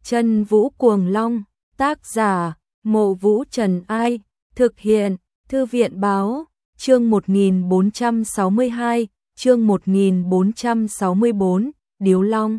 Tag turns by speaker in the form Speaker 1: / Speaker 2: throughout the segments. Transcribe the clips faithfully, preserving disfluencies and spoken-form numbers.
Speaker 1: Chân Vũ Cuồng Long, tác giả, Mộ Vũ Trần Ai, thực hiện, Thư viện Báo, chương một nghìn bốn trăm sáu mươi hai, chương một nghìn bốn trăm sáu mươi bốn, Điếu Long.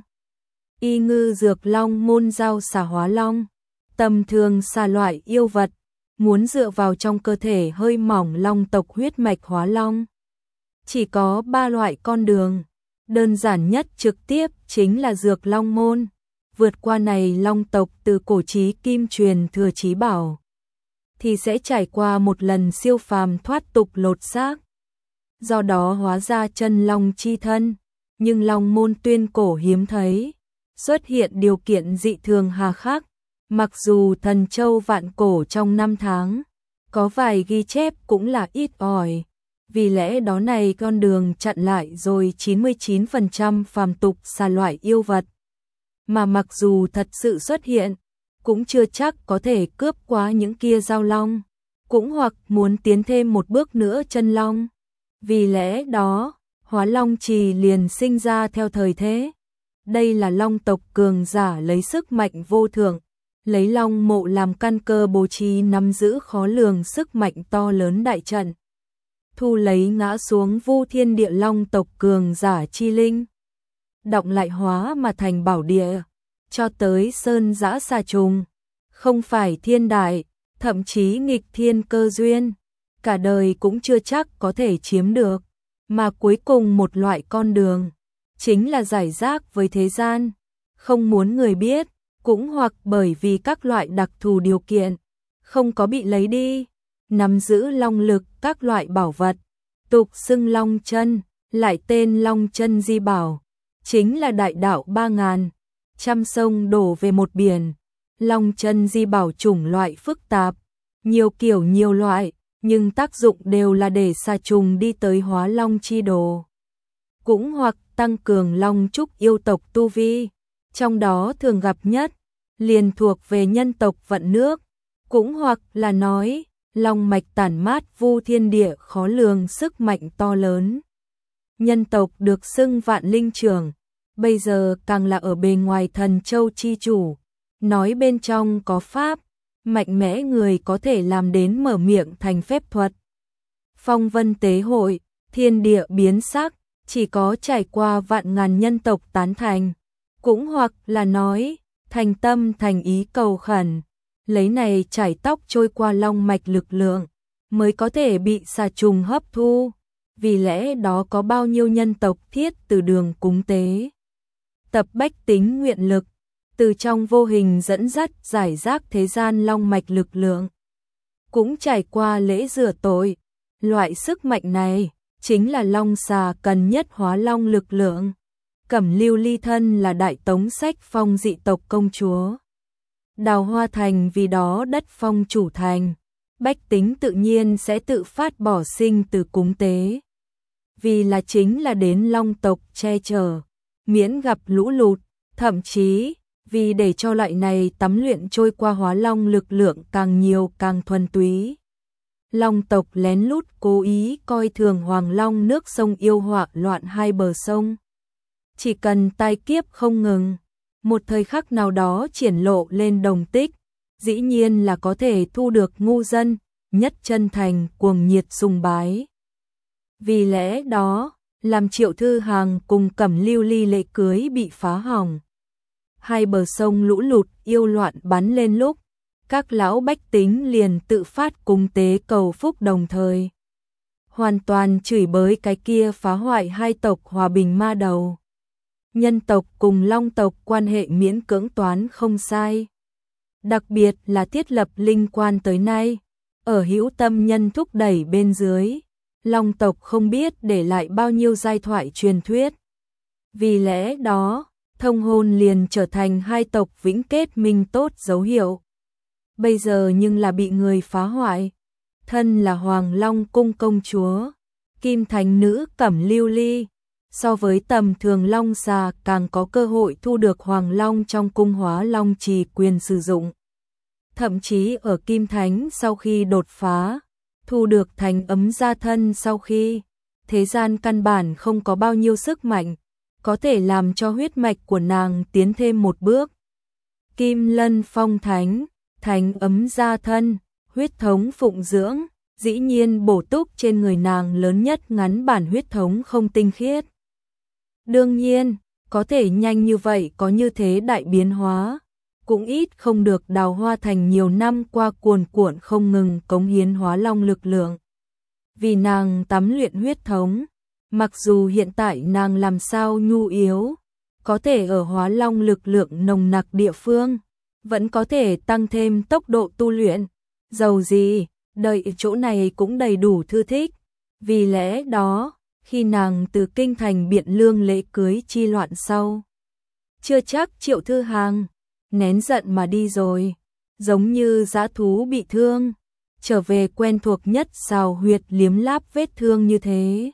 Speaker 1: Y ngư dược long môn giao xà hóa long, tầm thường xà loại yêu vật, muốn dựa vào trong cơ thể hơi mỏng long tộc huyết mạch hóa long. Chỉ có ba loại con đường, đơn giản nhất trực tiếp chính là dược long môn, vượt qua này long tộc từ cổ chí kim truyền thừa chí bảo, thì sẽ trải qua một lần siêu phàm thoát tục lột xác. Do đó hóa ra chân long chi thân, nhưng long môn tuyên cổ hiếm thấy, xuất hiện điều kiện dị thường hà khắc. Mặc dù thần châu vạn cổ trong năm tháng, có vài ghi chép cũng là ít ỏi, vì lẽ đó này con đường chặn lại rồi chín mươi chín phần trăm phàm tục xà loại yêu vật. Mà mặc dù thật sự xuất hiện, cũng chưa chắc có thể cướp qua những kia giao long, cũng hoặc muốn tiến thêm một bước nữa chân long. Vì lẽ đó, Hóa Long Trì liền sinh ra theo thời thế. Đây là long tộc cường giả lấy sức mạnh vô thượng, lấy long mộ làm căn cơ bố trí nắm giữ khó lường sức mạnh to lớn đại trận. Thu lấy ngã xuống vu thiên địa long tộc cường giả chi linh, động lại hóa mà thành bảo địa, cho tới sơn giã xà trùng, không phải thiên đại, thậm chí nghịch thiên cơ duyên, cả đời cũng chưa chắc có thể chiếm được, mà cuối cùng một loại con đường, chính là giải rác với thế gian, không muốn người biết, cũng hoặc bởi vì các loại đặc thù điều kiện, không có bị lấy đi, nắm giữ long lực các loại bảo vật, tục xưng long chân, lại tên long chân di bảo, chính là đại đạo ba ngàn, trăm sông đổ về một biển. Long chân di bảo chủng loại phức tạp, nhiều kiểu nhiều loại, nhưng tác dụng đều là để xà trùng đi tới hóa long chi đồ, cũng hoặc tăng cường long trúc yêu tộc tu vi, trong đó thường gặp nhất liền thuộc về nhân tộc vận nước, cũng hoặc là nói long mạch tản mát vu thiên địa khó lường sức mạnh to lớn. Nhân tộc được xưng vạn linh trưởng, bây giờ càng là ở bề ngoài thần châu chi chủ, nói bên trong có pháp, mạnh mẽ người có thể làm đến mở miệng thành phép thuật. Phong vân tế hội, thiên địa biến sắc, chỉ có trải qua vạn ngàn nhân tộc tán thành, cũng hoặc là nói thành tâm thành ý cầu khẩn, lấy này chải tóc trôi qua long mạch lực lượng, mới có thể bị xà trùng hấp thu. Vì lẽ đó có bao nhiêu nhân tộc thiết từ đường cúng tế, tập bách tính nguyện lực, từ trong vô hình dẫn dắt giải rác thế gian long mạch lực lượng, cũng trải qua lễ rửa tội. Loại sức mạnh này chính là long xà cần nhất hóa long lực lượng. Cẩm Lưu Ly thân là đại tống sách phong dị tộc công chúa, Đào Hoa Thành vì đó đất phong chủ thành, bách tính tự nhiên sẽ tự phát bỏ sinh từ cúng tế, vì là chính là đến long tộc che chở, miễn gặp lũ lụt, thậm chí vì để cho loại này tắm luyện trôi qua hóa long lực lượng càng nhiều càng thuần túy. Long tộc lén lút cố ý coi thường hoàng long nước sông yêu họa loạn hai bờ sông. Chỉ cần tai kiếp không ngừng, một thời khắc nào đó triển lộ lên đồng tích, dĩ nhiên là có thể thu được ngu dân, nhất chân thành cuồng nhiệt sùng bái. Vì lẽ đó, làm Triệu Thư Hàng cùng Cẩm Lưu Ly lễ cưới bị phá hỏng. Hai bờ sông lũ lụt yêu loạn bắn lên lúc, các lão bách tính liền tự phát cúng tế cầu phúc đồng thời. Hoàn toàn chửi bới cái kia phá hoại hai tộc hòa bình ma đầu. Nhân tộc cùng long tộc quan hệ miễn cưỡng toán không sai. Đặc biệt là thiết lập linh quan tới nay, ở hữu tâm nhân thúc đẩy bên dưới, long tộc không biết để lại bao nhiêu giai thoại truyền thuyết. Vì lẽ đó, thông hôn liền trở thành hai tộc vĩnh kết minh tốt dấu hiệu. Bây giờ nhưng là bị người phá hoại. Thân là Hoàng Long cung công chúa, Kim Thành nữ Cẩm Lưu Ly, so với tầm thường long xà càng có cơ hội thu được Hoàng Long trong cung Hóa Long Trì quyền sử dụng. Thậm chí ở Kim Thánh sau khi đột phá, thu được thành ấm gia thân sau khi, thế gian căn bản không có bao nhiêu sức mạnh, có thể làm cho huyết mạch của nàng tiến thêm một bước. Kim lân phong thánh, thánh ấm gia thân, huyết thống phụng dưỡng, dĩ nhiên bổ túc trên người nàng lớn nhất ngắn bản huyết thống không tinh khiết. Đương nhiên, có thể nhanh như vậy có như thế đại biến hóa, cũng ít không được Đào Hoa Thành nhiều năm qua cuồn cuộn không ngừng cống hiến hóa long lực lượng. Vì nàng tắm luyện huyết thống, mặc dù hiện tại nàng làm sao nhu yếu, có thể ở hóa long lực lượng nồng nặc địa phương, vẫn có thể tăng thêm tốc độ tu luyện. Dầu gì, đợi chỗ này cũng đầy đủ thư thích. Vì lẽ đó, khi nàng từ kinh thành Biện Lương lễ cưới chi loạn sau, chưa chắc Triệu Thư Hàng nén giận mà đi rồi, giống như dã thú bị thương, trở về quen thuộc nhất xào huyệt liếm láp vết thương như thế.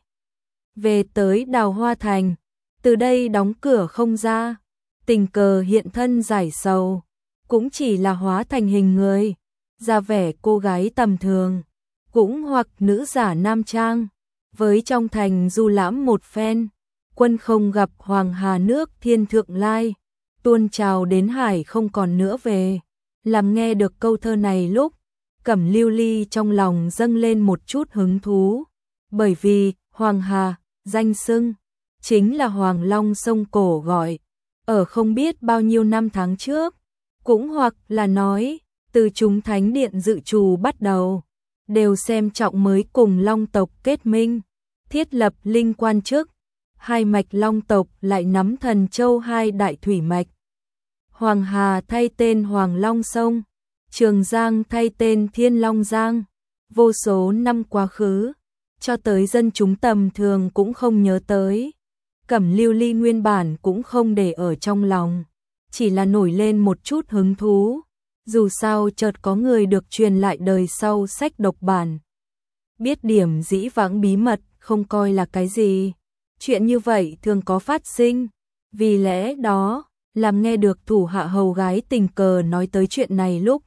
Speaker 1: Về tới Đào Hoa Thành, từ đây đóng cửa không ra, tình cờ hiện thân giải sầu, cũng chỉ là hóa thành hình người, ra vẻ cô gái tầm thường, cũng hoặc nữ giả nam trang, với trong thành du lãm một phen, quân không gặp Hoàng Hà nước thiên thượng lai, tuôn trào đến hải không còn nữa về. Làm nghe được câu thơ này lúc, Cẩm Lưu Ly trong lòng dâng lên một chút hứng thú, bởi vì Hoàng Hà, danh xưng, chính là Hoàng Long sông cổ gọi, ở không biết bao nhiêu năm tháng trước, cũng hoặc là nói, từ chúng thánh điện dự trù bắt đầu, đều xem trọng mới cùng Long tộc kết minh, thiết lập linh quan chức, hai mạch Long tộc lại nắm Thần Châu hai đại thủy mạch. Hoàng Hà thay tên Hoàng Long Sông, Trường Giang thay tên Thiên Long Giang, vô số năm quá khứ, cho tới dân chúng tầm thường cũng không nhớ tới. Cẩm Lưu Ly nguyên bản cũng không để ở trong lòng, chỉ là nổi lên một chút hứng thú, dù sao chợt có người được truyền lại đời sau sách độc bản. Biết điểm dĩ vãng bí mật không coi là cái gì, chuyện như vậy thường có phát sinh, vì lẽ đó, làm nghe được thủ hạ hầu gái tình cờ nói tới chuyện này lúc,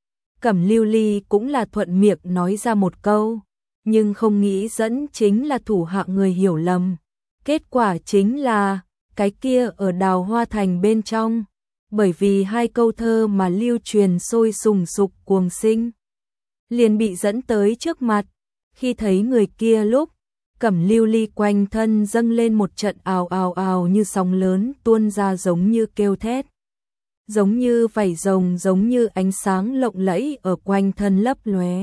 Speaker 1: Cẩm Lưu Ly cũng là thuận miệng nói ra một câu, nhưng không nghĩ dẫn chính là thủ hạ người hiểu lầm. Kết quả chính là, cái kia ở Đào Hoa Thành bên trong, bởi vì hai câu thơ mà lưu truyền sôi sùng sục cuồng sinh, liền bị dẫn tới trước mặt. Khi thấy người kia lúc, Cẩm Lưu Ly quanh thân dâng lên một trận ào ào ào như sóng lớn tuôn ra giống như kêu thét, giống như vảy rồng, giống như ánh sáng lộng lẫy ở quanh thân lấp lóe.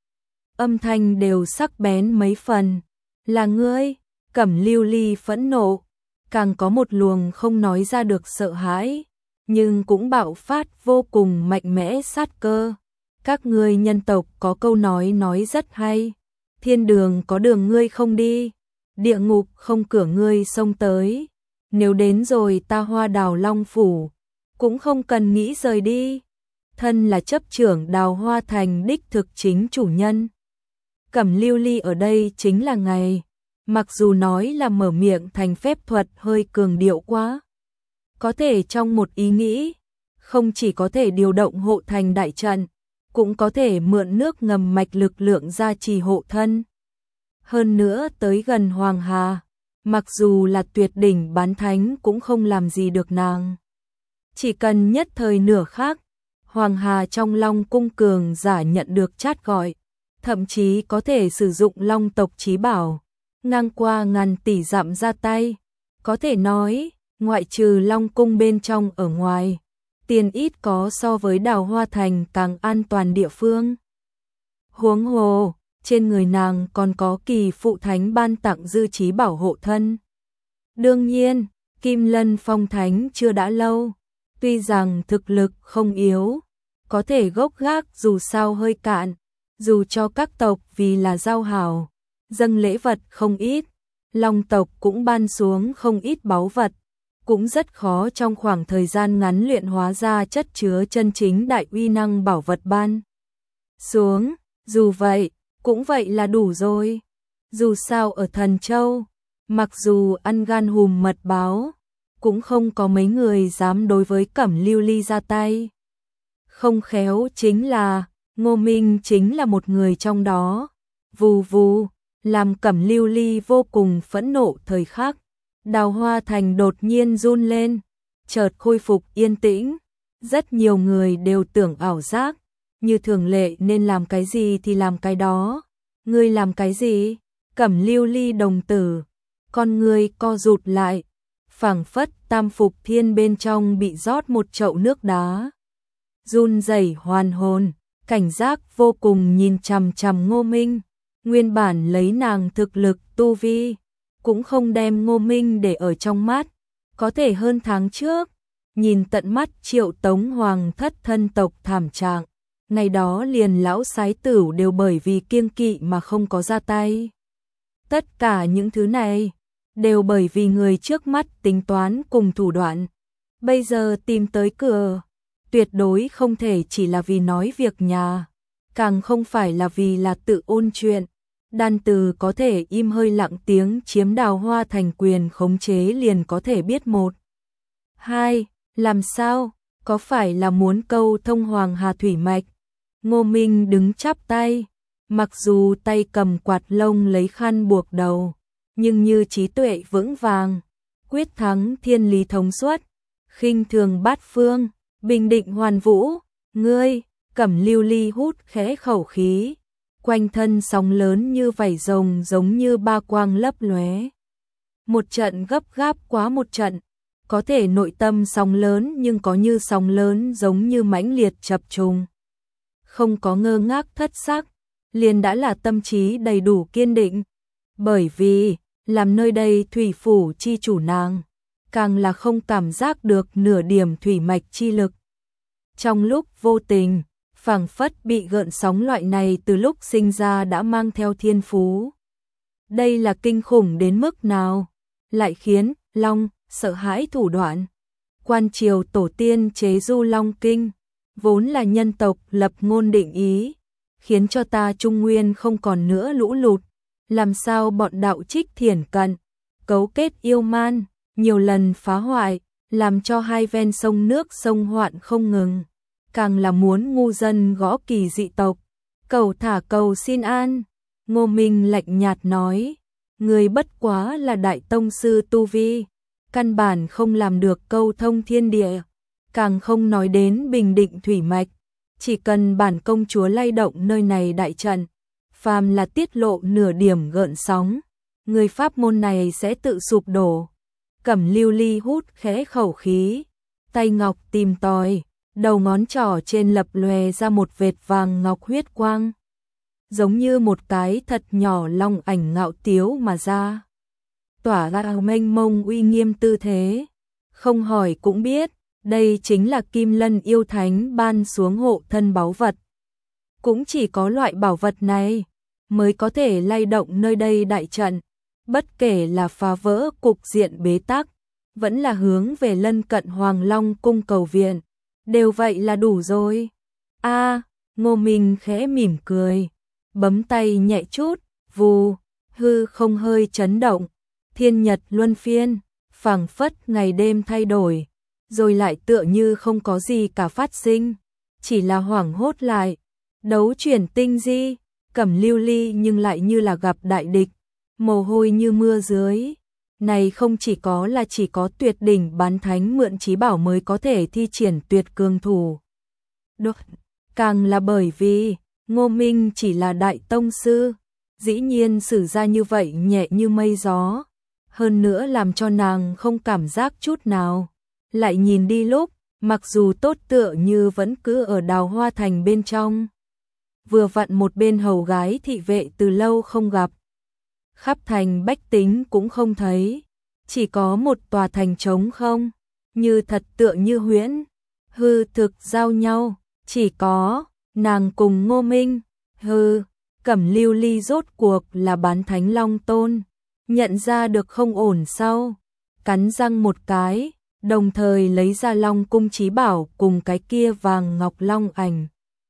Speaker 1: Âm thanh đều sắc bén mấy phần. Là ngươi? Cẩm Lưu Ly phẫn nộ, càng có một luồng không nói ra được sợ hãi, nhưng cũng bạo phát vô cùng mạnh mẽ sát cơ. Các ngươi nhân tộc có câu nói nói rất hay, thiên đường có đường ngươi không đi, địa ngục không cửa ngươi xông tới. Nếu đến rồi ta Hoa Đào Long phủ, cũng không cần nghĩ rời đi. Thân là chấp trưởng Đào Hoa Thành đích thực chính chủ nhân, Cẩm Lưu Ly ở đây chính là ngày. Mặc dù nói là mở miệng thành phép thuật hơi cường điệu quá, có thể trong một ý nghĩ, không chỉ có thể điều động hộ thành đại trận, cũng có thể mượn nước ngầm mạch lực lượng gia trì hộ thân. Hơn nữa tới gần Hoàng Hà, mặc dù là tuyệt đỉnh bán thánh cũng không làm gì được nàng. Chỉ cần nhất thời nửa khắc, Hoàng Hà trong Long cung cường giả nhận được chát gọi, thậm chí có thể sử dụng Long tộc chí bảo, ngang qua ngàn tỷ dặm ra tay. Có thể nói, ngoại trừ Long cung bên trong ở ngoài, tiền ít có so với Đào Hoa Thành càng an toàn địa phương. Huống hồ, trên người nàng còn có kỳ phụ thánh ban tặng dư chí bảo hộ thân. Đương nhiên, Kim Lân Phong Thánh chưa đã lâu, tuy rằng thực lực không yếu, có thể gốc gác dù sao hơi cạn, dù cho các tộc vì là giao hảo, dâng lễ vật không ít, Long tộc cũng ban xuống không ít báu vật, cũng rất khó trong khoảng thời gian ngắn luyện hóa ra chất chứa chân chính đại uy năng bảo vật ban xuống. Dù vậy, cũng vậy là đủ rồi. Dù sao ở Thần Châu, mặc dù ăn gan hùm mật báo, cũng không có mấy người dám đối với Cẩm Lưu Ly ra tay. Không khéo chính là, Ngô Minh chính là một người trong đó. Vù vù, làm Cẩm Lưu Ly vô cùng phẫn nộ thời khắc, Đào Hoa Thành đột nhiên run lên, chợt khôi phục yên tĩnh, Rất nhiều người đều tưởng ảo giác, như thường lệ nên làm cái gì thì làm cái đó. Ngươi làm cái gì? Cẩm Lưu Ly đồng tử, con ngươi co rụt lại, phảng phất tam phục thiên bên trong bị rót một chậu nước đá. Run rẩy hoàn hồn, cảnh giác vô cùng nhìn chằm chằm Ngô Minh, nguyên bản lấy nàng thực lực tu vi, cũng không đem Ngô Minh để ở trong mắt, có thể hơn tháng trước, nhìn tận mắt Triệu Tống Hoàng thất thân tộc thảm trạng, ngày đó liền lão sái tử đều bởi vì kiêng kỵ mà không có ra tay. Tất cả những thứ này đều bởi vì người trước mắt tính toán cùng thủ đoạn, bây giờ tìm tới cửa, tuyệt đối không thể chỉ là vì nói việc nhà, càng không phải là vì là tự ôn chuyện. Đan Từ có thể im hơi lặng tiếng chiếm Đào Hoa thành quyền khống chế liền có thể biết một. Hai, làm sao, có phải là muốn câu thông Hoàng Hà Thủy Mạch? Ngô Minh đứng chắp tay, mặc dù tay cầm quạt lông lấy khăn buộc đầu, nhưng như trí tuệ vững vàng, quyết thắng thiên lý thống suốt, khinh thường bát phương, bình định hoàn vũ, ngươi, Cẩm Lưu Ly hút khẽ khẩu khí, quanh thân sóng lớn như vảy rồng giống như ba quang lấp lóe. Một trận gấp gáp quá một trận, có thể nội tâm sóng lớn nhưng có như sóng lớn giống như mãnh liệt chập trùng. Không có ngơ ngác thất sắc, liền đã là tâm trí đầy đủ kiên định, bởi vì làm nơi đây thủy phủ chi chủ nàng, càng là không cảm giác được nửa điểm thủy mạch chi lực. Trong lúc vô tình, phảng phất bị gợn sóng loại này từ lúc sinh ra đã mang theo thiên phú. Đây là kinh khủng đến mức nào, lại khiến Long sợ hãi thủ đoạn. Quan triều tổ tiên chế du Long Kinh, vốn là nhân tộc lập ngôn định ý, khiến cho ta Trung Nguyên không còn nữa lũ lụt, làm sao bọn đạo trích thiển cận, cấu kết yêu man, nhiều lần phá hoại, làm cho hai ven sông nước sông hoạn không ngừng, càng là muốn ngu dân gõ kỳ dị tộc, cầu thả cầu xin an. Ngô Minh lạnh nhạt nói, người bất quá là đại tông sư tu vi, căn bản không làm được câu thông thiên địa, càng không nói đến bình định thủy mạch, chỉ cần bản công chúa lay động nơi này đại trận, phàm là tiết lộ nửa điểm gợn sóng, người pháp môn này sẽ tự sụp đổ. Cẩm Lưu Ly hút khẽ khẩu khí, tay ngọc tìm tòi, đầu ngón trỏ trên lập lòe ra một vệt vàng ngọc huyết quang, giống như một cái thật nhỏ long ảnh ngạo tiếu mà ra, tỏa ra mênh mông uy nghiêm tư thế, không hỏi cũng biết, đây chính là Kim Lân yêu thánh ban xuống hộ thân báu vật. Cũng chỉ có loại bảo vật này mới có thể lay động nơi đây đại trận, bất kể là phá vỡ cục diện bế tắc, vẫn là hướng về lân cận Hoàng Long cung cầu viện, đều vậy là đủ rồi. A, Ngô Minh khẽ mỉm cười, bấm tay nhẹ chút, vù, hư không hơi chấn động, thiên nhật luân phiên, phảng phất ngày đêm thay đổi, rồi lại tựa như không có gì cả phát sinh, chỉ là hoảng hốt lại, đấu chuyển tinh di, Cẩm Lưu Ly nhưng lại như là gặp đại địch, mồ hôi như mưa dưới. Này không chỉ có là chỉ có tuyệt đỉnh bán thánh mượn trí bảo mới có thể thi triển tuyệt cường thủ. Đột, càng là bởi vì Ngô Minh chỉ là đại tông sư, dĩ nhiên sử ra như vậy nhẹ như mây gió, hơn nữa làm cho nàng không cảm giác chút nào. Lại nhìn đi lúc, mặc dù tốt tựa như vẫn cứ ở Đào Hoa thành bên trong. Vừa vặn một bên hầu gái thị vệ từ lâu không gặp. Khắp thành bách tính cũng không thấy, chỉ có một tòa thành trống không, như thật tựa như huyễn, hư thực giao nhau, chỉ có nàng cùng Ngô Minh, hư, Cẩm Lưu Ly rốt cuộc là bán thánh Long Tôn, nhận ra được không ổn sau, cắn răng một cái, đồng thời lấy ra Long cung trí bảo cùng cái kia vàng ngọc long ảnh.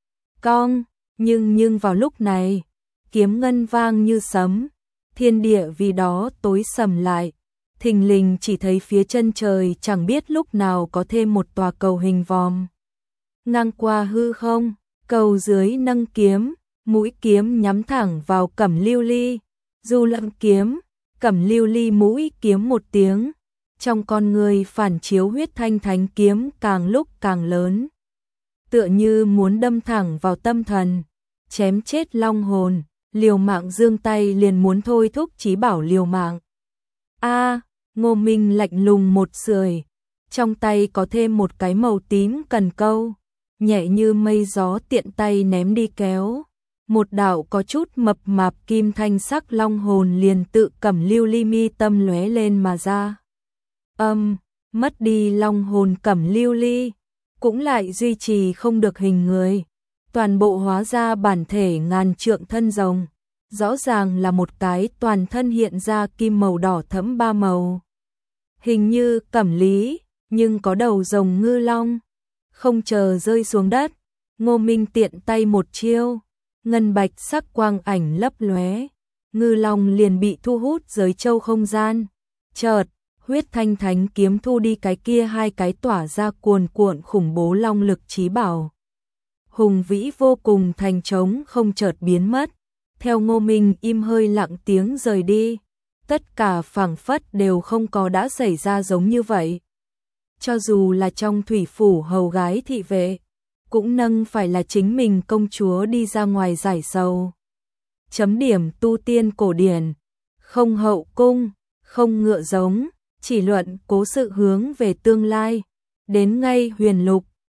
Speaker 1: Cong, nhưng nhưng vào lúc này, kiếm ngân vang như sấm, thiên địa vì đó tối sầm lại, thình lình chỉ thấy phía chân trời chẳng biết lúc nào có thêm một tòa cầu hình vòm. Ngang qua hư không, cầu dưới nâng kiếm, mũi kiếm nhắm thẳng vào Cẩm Lưu Ly, du lậm kiếm, Cẩm Lưu Ly mũi kiếm một tiếng, trong con người phản chiếu huyết thanh thánh kiếm càng lúc càng lớn. Tựa như muốn đâm thẳng vào tâm thần, chém chết long hồn, liều mạng giương tay liền muốn thôi thúc chí bảo liều mạng. A, Ngô Minh lạnh lùng một sưởi, trong tay có thêm một cái màu tím cần câu, nhẹ như mây gió tiện tay ném đi kéo. Một đạo có chút mập mạp kim thanh sắc long hồn liền tự cầm lưu ly mi tâm lóe lên mà ra. Âm, mất đi long hồn cẩm lưu ly, cũng lại duy trì không được hình người, toàn bộ hóa ra bản thể ngàn trượng thân rồng, rõ ràng là một cái toàn thân hiện ra kim màu đỏ thẫm ba màu. Hình như cẩm lý, nhưng có đầu rồng ngư long. Không chờ rơi xuống đất, Ngô Minh tiện tay một chiêu, ngân bạch sắc quang ảnh lấp lóe, ngư long liền bị thu hút giới châu không gian. Chợt, huyết thanh thánh kiếm thu đi cái kia hai cái tỏa ra cuồn cuộn khủng bố long lực chí bảo. Hùng vĩ vô cùng thành trống không chợt biến mất, theo Ngô Minh im hơi lặng tiếng rời đi, tất cả phảng phất đều không có đã xảy ra giống như vậy. Cho dù là trong thủy phủ hầu gái thị vệ, cũng nâng phải là chính mình công chúa đi ra ngoài giải sầu. Chấm điểm tu tiên cổ điển, không hậu cung, không ngựa giống, chỉ luận cố sự hướng về tương lai, đến ngay huyền lục,